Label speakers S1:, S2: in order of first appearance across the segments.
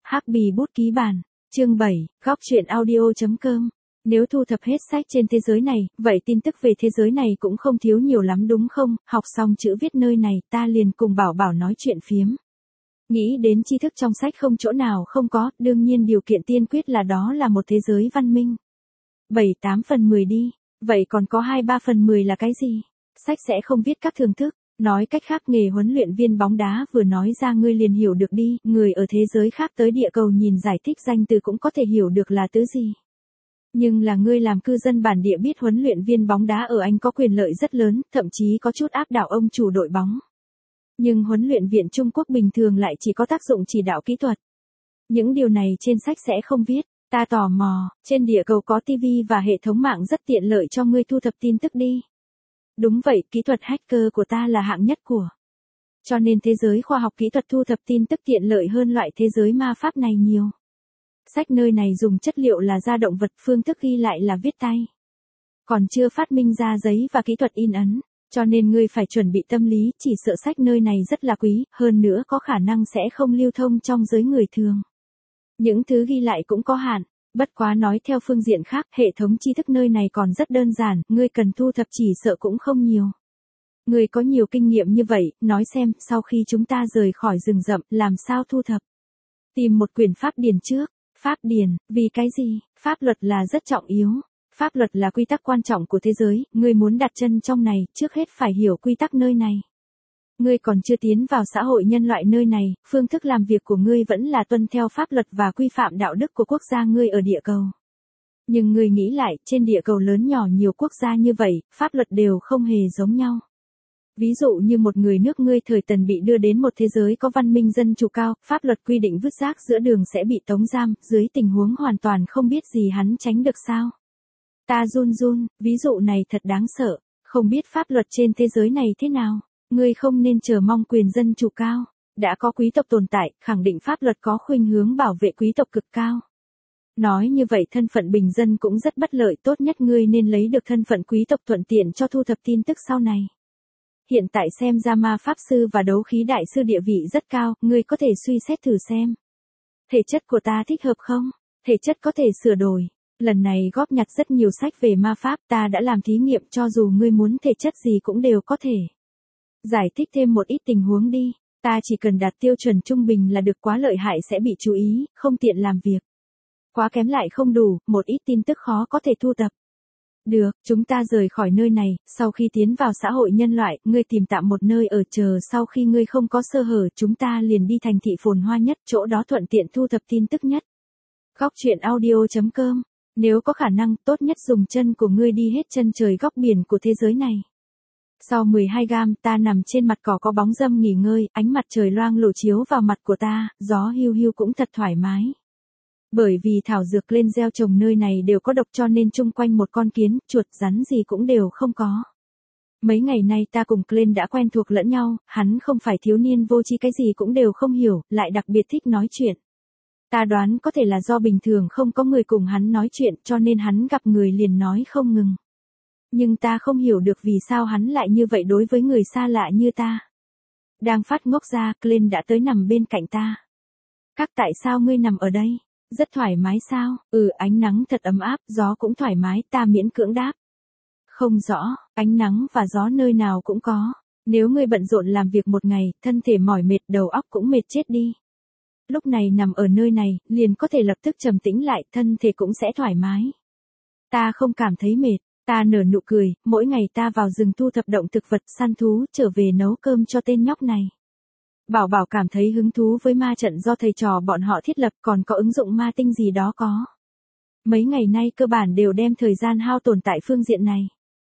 S1: Hắc bì bút ký bản. Chương 7, góc truyện audio.com. Nếu thu thập hết sách trên thế giới này, vậy tin tức về thế giới này cũng không thiếu nhiều lắm đúng không? Học xong chữ viết nơi này, ta liền cùng Bảo Bảo nói chuyện phiếm. Nghĩ đến tri thức trong sách không chỗ nào không có, đương nhiên điều kiện tiên quyết là đó là một thế giới văn minh. 7-8 phần 10 đi, vậy còn có 2-3 phần 10 là cái gì? Sách sẽ không viết các thưởng thức. Nói cách khác nghề huấn luyện viên bóng đá vừa nói ra ngươi liền hiểu được đi, người ở thế giới khác tới địa cầu nhìn giải thích danh từ cũng có thể hiểu được là tứ gì. Nhưng là ngươi làm cư dân bản địa biết huấn luyện viên bóng đá ở Anh có quyền lợi rất lớn, thậm chí có chút áp đảo ông chủ đội bóng. Nhưng huấn luyện viện Trung Quốc bình thường lại chỉ có tác dụng chỉ đạo kỹ thuật. Những điều này trên sách sẽ không viết. Ta tò mò, trên địa cầu có TV và hệ thống mạng rất tiện lợi cho ngươi thu thập tin tức đi. Đúng vậy, kỹ thuật hacker của ta là hạng nhất của. Cho nên thế giới khoa học kỹ thuật thu thập tin tức tiện lợi hơn loại thế giới ma pháp này nhiều. Sách nơi này dùng chất liệu là da động vật, phương thức ghi lại là viết tay. Còn chưa phát minh ra giấy và kỹ thuật in ấn, cho nên ngươi phải chuẩn bị tâm lý, chỉ sợ sách nơi này rất là quý, hơn nữa có khả năng sẽ không lưu thông trong giới người thường. Những thứ ghi lại cũng có hạn. Bất quá nói theo phương diện khác, hệ thống tri thức nơi này còn rất đơn giản, ngươi cần thu thập chỉ sợ cũng không nhiều. Ngươi có nhiều kinh nghiệm như vậy, nói xem, sau khi chúng ta rời khỏi rừng rậm, làm sao thu thập? Tìm một quyển pháp điển trước. Pháp điển, vì cái gì? Pháp luật là rất trọng yếu. Pháp luật là quy tắc quan trọng của thế giới, ngươi muốn đặt chân trong này, trước hết phải hiểu quy tắc nơi này. Ngươi còn chưa tiến vào xã hội nhân loại nơi này, phương thức làm việc của ngươi vẫn là tuân theo pháp luật và quy phạm đạo đức của quốc gia ngươi ở địa cầu. Nhưng ngươi nghĩ lại, trên địa cầu lớn nhỏ nhiều quốc gia như vậy, pháp luật đều không hề giống nhau. Ví dụ như một người nước ngươi thời Tần bị đưa đến một thế giới có văn minh dân chủ cao, pháp luật quy định vứt rác giữa đường sẽ bị tống giam, dưới tình huống hoàn toàn không biết gì hắn tránh được sao? Ta run, ví dụ này thật đáng sợ, không biết pháp luật trên thế giới này thế nào. Ngươi không nên chờ mong quyền dân chủ cao. Đã có quý tộc tồn tại, khẳng định pháp luật có khuynh hướng bảo vệ quý tộc cực cao. Nói như vậy thân phận bình dân cũng rất bất lợi, tốt nhất ngươi nên lấy được thân phận quý tộc thuận tiện cho thu thập tin tức sau này. Hiện tại xem ra ma pháp sư và đấu khí đại sư địa vị rất cao, ngươi có thể suy xét thử xem. Thể chất của ta thích hợp không? Thể chất có thể sửa đổi. Lần này góp nhặt rất nhiều sách về ma pháp, ta đã làm thí nghiệm, cho dù ngươi muốn thể chất gì cũng đều có thể. Giải thích thêm một ít tình huống đi, ta chỉ cần đạt tiêu chuẩn trung bình là được, quá lợi hại sẽ bị chú ý, không tiện làm việc. Quá kém lại không đủ, một ít tin tức khó có thể thu thập. Được, chúng ta rời khỏi nơi này, sau khi tiến vào xã hội nhân loại, ngươi tìm tạm một nơi ở chờ, sau khi ngươi không có sơ hở, chúng ta liền đi thành thị phồn hoa nhất, chỗ đó thuận tiện thu thập tin tức nhất. Góc truyện audio.com. Nếu có khả năng, tốt nhất dùng chân của ngươi đi hết chân trời góc biển của thế giới này. Sau 12 gam, ta nằm trên mặt cỏ có bóng râm nghỉ ngơi, ánh mặt trời loang lổ chiếu vào mặt của ta, gió hiu hiu cũng thật thoải mái. Bởi vì thảo dược lên gieo trồng nơi này đều có độc cho nên chung quanh một con kiến, chuột, rắn gì cũng đều không có. Mấy ngày nay ta cùng Glenn đã quen thuộc lẫn nhau, hắn không phải thiếu niên vô tri cái gì cũng đều không hiểu, lại đặc biệt thích nói chuyện. Ta đoán có thể là do bình thường không có người cùng hắn nói chuyện cho nên hắn gặp người liền nói không ngừng. Nhưng ta không hiểu được vì sao hắn lại như vậy đối với người xa lạ như ta. Đang phát ngốc ra, Glenn đã tới nằm bên cạnh ta. Các tại sao ngươi nằm ở đây? Rất thoải mái sao? Ánh nắng thật ấm áp, gió cũng thoải mái, ta miễn cưỡng đáp. Không rõ, ánh nắng và gió nơi nào cũng có. Nếu ngươi bận rộn làm việc một ngày, thân thể mỏi mệt, đầu óc cũng mệt chết đi. Lúc này nằm ở nơi này, liền có thể lập tức trầm tĩnh lại, thân thể cũng sẽ thoải mái. Ta không cảm thấy mệt. Ta nở nụ cười, mỗi ngày ta vào rừng thu thập động thực vật, săn thú, trở về nấu cơm cho tên nhóc này. Bảo Bảo cảm thấy hứng thú với ma trận do thầy trò bọn họ thiết lập, còn có ứng dụng ma tinh gì đó có. Mấy ngày nay cơ bản đều đem thời gian hao tổn tại phương diện này.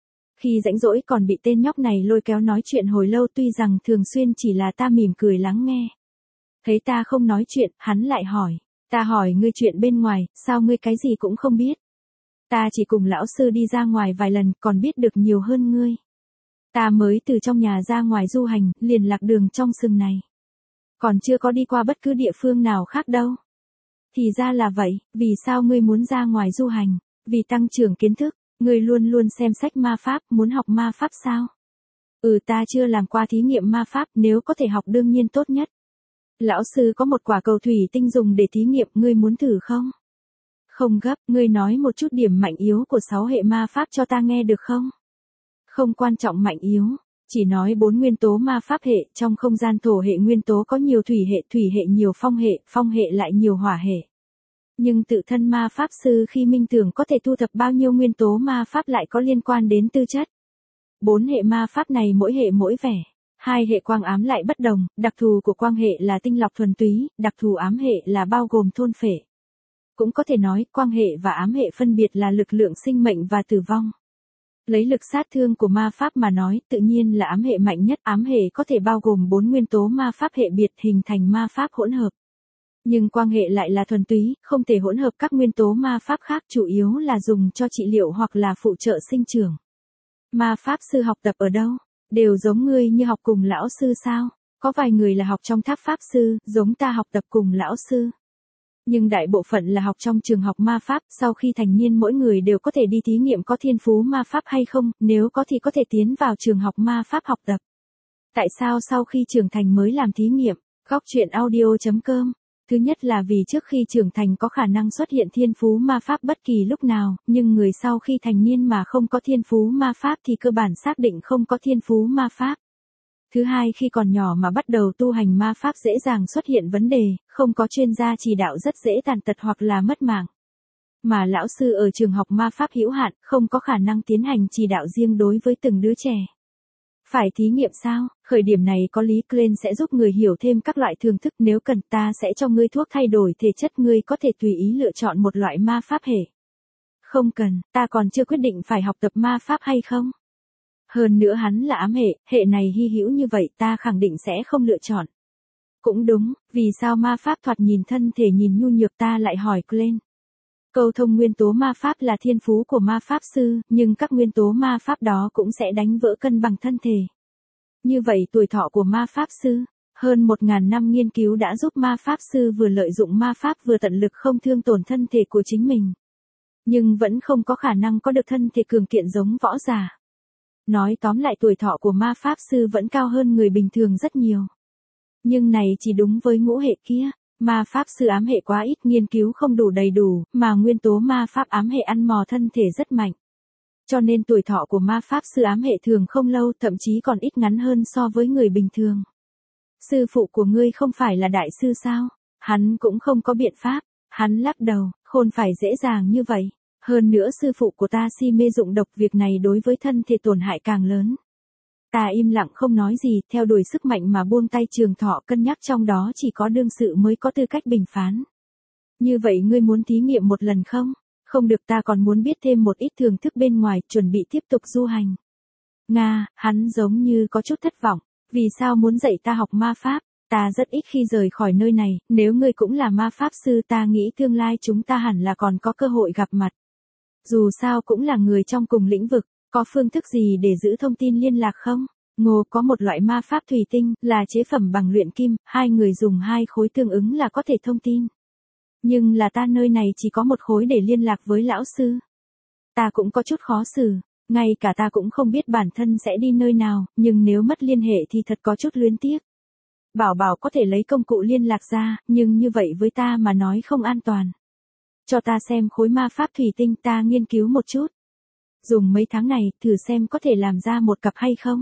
S1: Khi rảnh rỗi còn bị tên nhóc này lôi kéo nói chuyện hồi lâu, tuy rằng thường xuyên chỉ là ta mỉm cười lắng nghe. Thấy ta không nói chuyện, hắn lại hỏi. Ta hỏi ngươi chuyện bên ngoài, sao ngươi cái gì cũng không biết? Ta chỉ cùng lão sư đi ra ngoài vài lần, còn biết được nhiều hơn ngươi. Ta mới từ trong nhà ra ngoài du hành, liền lạc đường trong rừng này. Còn chưa có đi qua bất cứ địa phương nào khác đâu. Thì ra là vậy, vì sao ngươi muốn ra ngoài du hành? Vì tăng trưởng kiến thức, ngươi luôn luôn xem sách ma pháp, muốn học ma pháp sao? Ta chưa làm qua thí nghiệm ma pháp, nếu có thể học đương nhiên tốt nhất. Lão sư có một quả cầu thủy tinh dùng để thí nghiệm, ngươi muốn thử không? Không gấp, ngươi nói một chút điểm mạnh yếu của 6 hệ ma pháp cho ta nghe được không? Không quan trọng mạnh yếu, chỉ nói 4 nguyên tố ma pháp hệ, trong không gian thổ hệ nguyên tố có nhiều thủy hệ nhiều phong hệ lại nhiều hỏa hệ. Nhưng tự thân ma pháp sư khi minh tưởng có thể thu thập bao nhiêu nguyên tố ma pháp lại có liên quan đến tư chất. 4 hệ ma pháp này mỗi hệ mỗi vẻ. 2 hệ quang ám lại bất đồng, đặc thù của quang hệ là tinh lọc thuần túy, đặc thù ám hệ là bao gồm thôn phệ. Cũng có thể nói, quang hệ và ám hệ phân biệt là lực lượng sinh mệnh và tử vong. Lấy lực sát thương của ma pháp mà nói, tự nhiên là ám hệ mạnh nhất. Ám hệ có thể bao gồm 4 nguyên tố ma pháp hệ biệt hình thành ma pháp hỗn hợp. Nhưng quang hệ lại là thuần túy, không thể hỗn hợp các nguyên tố ma pháp khác, chủ yếu là dùng cho trị liệu hoặc là phụ trợ sinh trưởng. Ma pháp sư học tập ở đâu? Đều giống ngươi như học cùng lão sư sao? Có vài người là học trong tháp pháp sư, giống ta học tập cùng lão sư. Nhưng đại bộ phận là học trong trường học ma pháp, sau khi thành niên mỗi người đều có thể đi thí nghiệm có thiên phú ma pháp hay không, nếu có thì có thể tiến vào trường học ma pháp học tập. Tại sao sau khi trưởng thành mới làm thí nghiệm? Góc truyện audio.com. Thứ nhất là vì trước khi trưởng thành có khả năng xuất hiện thiên phú ma pháp bất kỳ lúc nào, nhưng người sau khi thành niên mà không có thiên phú ma pháp thì cơ bản xác định không có thiên phú ma pháp. Thứ hai, khi còn nhỏ mà bắt đầu tu hành ma pháp dễ dàng xuất hiện vấn đề, không có chuyên gia chỉ đạo rất dễ tàn tật hoặc là mất mạng. Mà lão sư ở trường học ma pháp hữu hạn, không có khả năng tiến hành chỉ đạo riêng đối với từng đứa trẻ. Phải thí nghiệm sao? Khởi điểm này có lý Klein sẽ giúp người hiểu thêm các loại thường thức, nếu cần ta sẽ cho ngươi thuốc thay đổi thể chất, ngươi có thể tùy ý lựa chọn một loại ma pháp hệ. Không cần, ta còn chưa quyết định phải học tập ma pháp hay không. Hơn nữa hắn là ám hệ này hy hữu như vậy ta khẳng định sẽ không lựa chọn. Cũng đúng, vì sao ma pháp thoạt nhìn thân thể nhìn nhu nhược, ta lại hỏi Klein. Câu thông nguyên tố ma pháp là thiên phú của ma pháp sư, nhưng các nguyên tố ma pháp đó cũng sẽ đánh vỡ cân bằng thân thể. Như vậy tuổi thọ của ma pháp sư, hơn 1.000 năm nghiên cứu đã giúp ma pháp sư vừa lợi dụng ma pháp vừa tận lực không thương tổn thân thể của chính mình. Nhưng vẫn không có khả năng có được thân thể cường kiện giống võ giả. Nói tóm lại tuổi thọ của ma pháp sư vẫn cao hơn người bình thường rất nhiều. Nhưng này chỉ đúng với ngũ hệ kia. Ma pháp sư ám hệ quá ít, nghiên cứu không đủ đầy đủ, mà nguyên tố ma pháp ám hệ ăn mòn thân thể rất mạnh. Cho nên tuổi thọ của ma pháp sư ám hệ thường không lâu, thậm chí còn ít ngắn hơn so với người bình thường. Sư phụ của ngươi không phải là đại sư sao? Hắn cũng không có biện pháp. Hắn lắc đầu, khôn phải dễ dàng như vậy. Hơn nữa sư phụ của ta si mê dụng độc, việc này đối với thân thể tổn hại càng lớn. Ta im lặng không nói gì, theo đuổi sức mạnh mà buông tay trường thọ, cân nhắc trong đó chỉ có đương sự mới có tư cách bình phán. Như vậy ngươi muốn thí nghiệm một lần không? Không được, ta còn muốn biết thêm một ít thưởng thức bên ngoài, chuẩn bị tiếp tục du hành. Nga, hắn giống như có chút thất vọng. Vì sao muốn dạy ta học ma pháp? Ta rất ít khi rời khỏi nơi này, nếu ngươi cũng là ma pháp sư ta nghĩ tương lai chúng ta hẳn là còn có cơ hội gặp mặt. Dù sao cũng là người trong cùng lĩnh vực. Có phương thức gì để giữ thông tin liên lạc không? Ngô, có một loại ma pháp thủy tinh, là chế phẩm bằng luyện kim, hai người dùng hai khối tương ứng là có thể thông tin. Nhưng là ta nơi này chỉ có một khối để liên lạc với lão sư. Ta cũng có chút khó xử, ngay cả ta cũng không biết bản thân sẽ đi nơi nào, nhưng nếu mất liên hệ thì thật có chút luyến tiếc. Bảo có thể lấy công cụ liên lạc ra, nhưng như vậy với ta mà nói không an toàn. Cho ta xem khối ma pháp thủy tinh, ta nghiên cứu một chút. Dùng mấy tháng này, thử xem có thể làm ra một cặp hay không.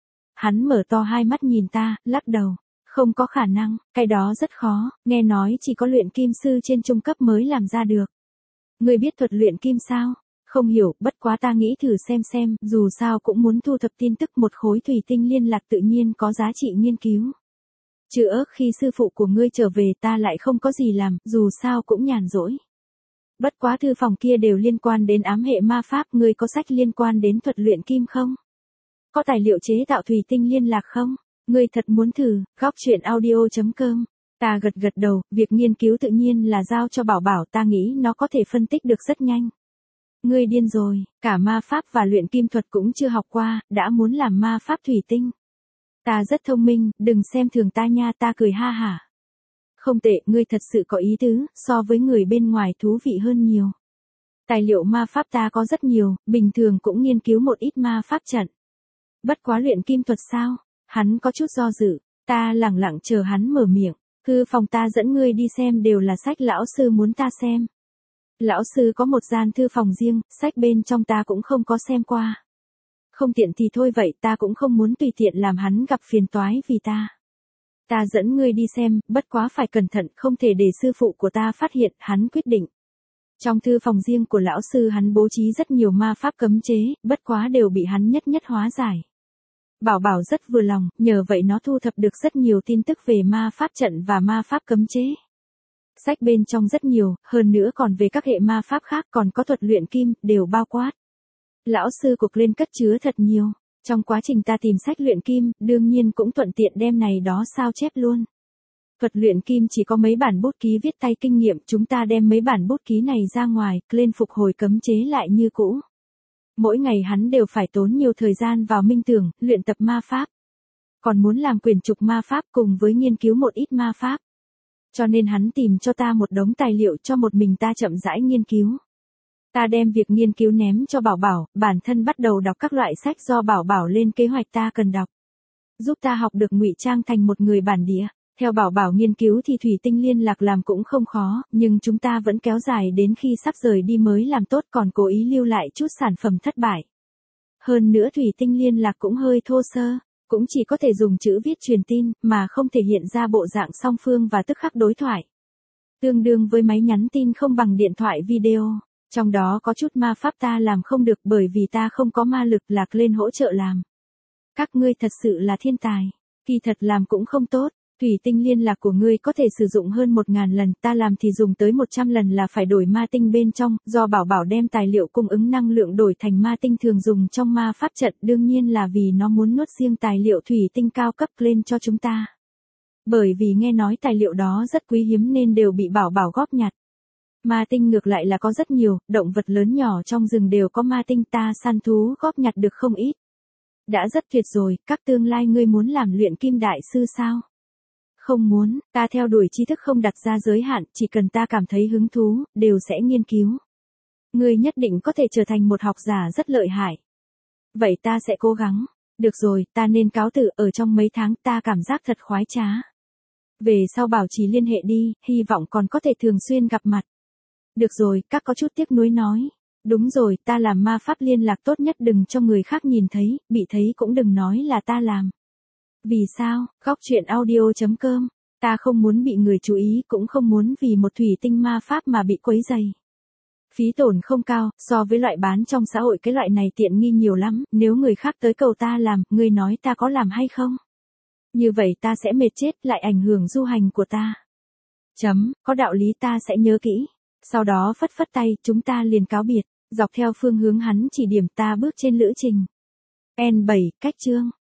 S1: Hắn mở to hai mắt nhìn ta, lắc đầu. Không có khả năng, cái đó rất khó, nghe nói chỉ có luyện kim sư trên trung cấp mới làm ra được. Ngươi biết thuật luyện kim sao? Không hiểu, bất quá ta nghĩ thử xem, dù sao cũng muốn thu thập tin tức, một khối thủy tinh liên lạc tự nhiên có giá trị nghiên cứu. Chữa, khi sư phụ của ngươi trở về ta lại không có gì làm, dù sao cũng nhàn rỗi. Bất quá thư phòng kia đều liên quan đến ám hệ ma pháp, ngươi có sách liên quan đến thuật luyện kim không? Có tài liệu chế tạo thủy tinh liên lạc không? Ngươi thật muốn thử, góc truyện audio.com. Ta gật đầu, việc nghiên cứu tự nhiên là giao cho Bảo, ta nghĩ nó có thể phân tích được rất nhanh. Ngươi điên rồi, cả ma pháp và luyện kim thuật cũng chưa học qua, đã muốn làm ma pháp thủy tinh. Ta rất thông minh, đừng xem thường ta nha, ta cười ha hả. Không tệ, ngươi thật sự có ý tứ, so với người bên ngoài thú vị hơn nhiều. Tài liệu ma pháp ta có rất nhiều, bình thường cũng nghiên cứu một ít ma pháp trận. Bất quá luyện kim thuật sao? Hắn có chút do dự, ta lẳng lặng chờ hắn mở miệng. Thư phòng ta dẫn ngươi đi xem đều là sách lão sư muốn ta xem. Lão sư có một gian thư phòng riêng, sách bên trong ta cũng không có xem qua. Không tiện thì thôi vậy, ta cũng không muốn tùy tiện làm hắn gặp phiền toái vì ta. Ta dẫn ngươi đi xem, bất quá phải cẩn thận, không thể để sư phụ của ta phát hiện, hắn quyết định. Trong thư phòng riêng của lão sư hắn bố trí rất nhiều ma pháp cấm chế, bất quá đều bị hắn nhất nhất hóa giải. Bảo Bảo rất vừa lòng, nhờ vậy nó thu thập được rất nhiều tin tức về ma pháp trận và ma pháp cấm chế. Sách bên trong rất nhiều, hơn nữa còn về các hệ ma pháp khác, còn có thuật luyện kim, đều bao quát. Lão sư cục lên cất chứa thật nhiều. Trong quá trình ta tìm sách luyện kim, đương nhiên cũng thuận tiện đem này đó sao chép luôn. Thuật luyện kim chỉ có mấy bản bút ký viết tay kinh nghiệm, chúng ta đem mấy bản bút ký này ra ngoài, lên phục hồi cấm chế lại như cũ. Mỗi ngày hắn đều phải tốn nhiều thời gian vào minh tưởng, luyện tập ma pháp. Còn muốn làm quyển trục ma pháp cùng với nghiên cứu một ít ma pháp. Cho nên hắn tìm cho ta một đống tài liệu cho một mình ta chậm rãi nghiên cứu. Ta đem việc nghiên cứu ném cho Bảo Bảo, bản thân bắt đầu đọc các loại sách do Bảo Bảo lên kế hoạch ta cần đọc. Giúp ta học được ngụy trang thành một người bản địa. Theo Bảo Bảo nghiên cứu thì thủy tinh liên lạc làm cũng không khó, nhưng chúng ta vẫn kéo dài đến khi sắp rời đi mới làm tốt, còn cố ý lưu lại chút sản phẩm thất bại. Hơn nữa thủy tinh liên lạc cũng hơi thô sơ, cũng chỉ có thể dùng chữ viết truyền tin, mà không thể hiện ra bộ dạng song phương và tức khắc đối thoại. Tương đương với máy nhắn tin không bằng điện thoại video. Trong đó có chút ma pháp ta làm không được bởi vì ta không có ma lực, Lạc lên hỗ trợ làm. Các ngươi thật sự là thiên tài. Kỳ thật làm cũng không tốt. Thủy tinh liên lạc của ngươi có thể sử dụng hơn 1000 lần, ta làm thì dùng tới 100 lần là phải đổi ma tinh bên trong, do Bảo Bảo đem tài liệu cung ứng năng lượng đổi thành ma tinh thường dùng trong ma pháp trận, đương nhiên là vì nó muốn nuốt riêng tài liệu thủy tinh cao cấp lên cho chúng ta. Bởi vì nghe nói tài liệu đó rất quý hiếm nên đều bị Bảo Bảo góp nhặt. Ma tinh ngược lại là có rất nhiều, động vật lớn nhỏ trong rừng đều có ma tinh, ta săn thú góp nhặt được không ít. Đã rất tuyệt rồi, các tương lai ngươi muốn làm luyện kim đại sư sao? Không muốn, ta theo đuổi tri thức không đặt ra giới hạn, chỉ cần ta cảm thấy hứng thú, đều sẽ nghiên cứu. Ngươi nhất định có thể trở thành một học giả rất lợi hại. Vậy ta sẽ cố gắng. Được rồi, ta nên cáo từ, ở trong mấy tháng ta cảm giác thật khoái trá. Về sau bảo trì liên hệ đi, hy vọng còn có thể thường xuyên gặp mặt. Được rồi, các có chút tiếc nuối nói. Đúng rồi, ta làm ma pháp liên lạc tốt nhất đừng cho người khác nhìn thấy, bị thấy cũng đừng nói là ta làm. Vì sao? Góc chuyện audio.com. Ta không muốn bị người chú ý, cũng không muốn vì một thủy tinh ma pháp mà bị quấy rầy. Phí tổn không cao, so với loại bán trong xã hội cái loại này tiện nghi nhiều lắm, nếu người khác tới cầu ta làm, ngươi nói ta có làm hay không? Như vậy ta sẽ mệt chết, lại ảnh hưởng du hành của ta. Có đạo lý, ta sẽ nhớ kỹ. Sau đó phất phất tay, chúng ta liền cáo biệt, dọc theo phương hướng hắn chỉ điểm ta bước trên lữ trình. N7, cách chương.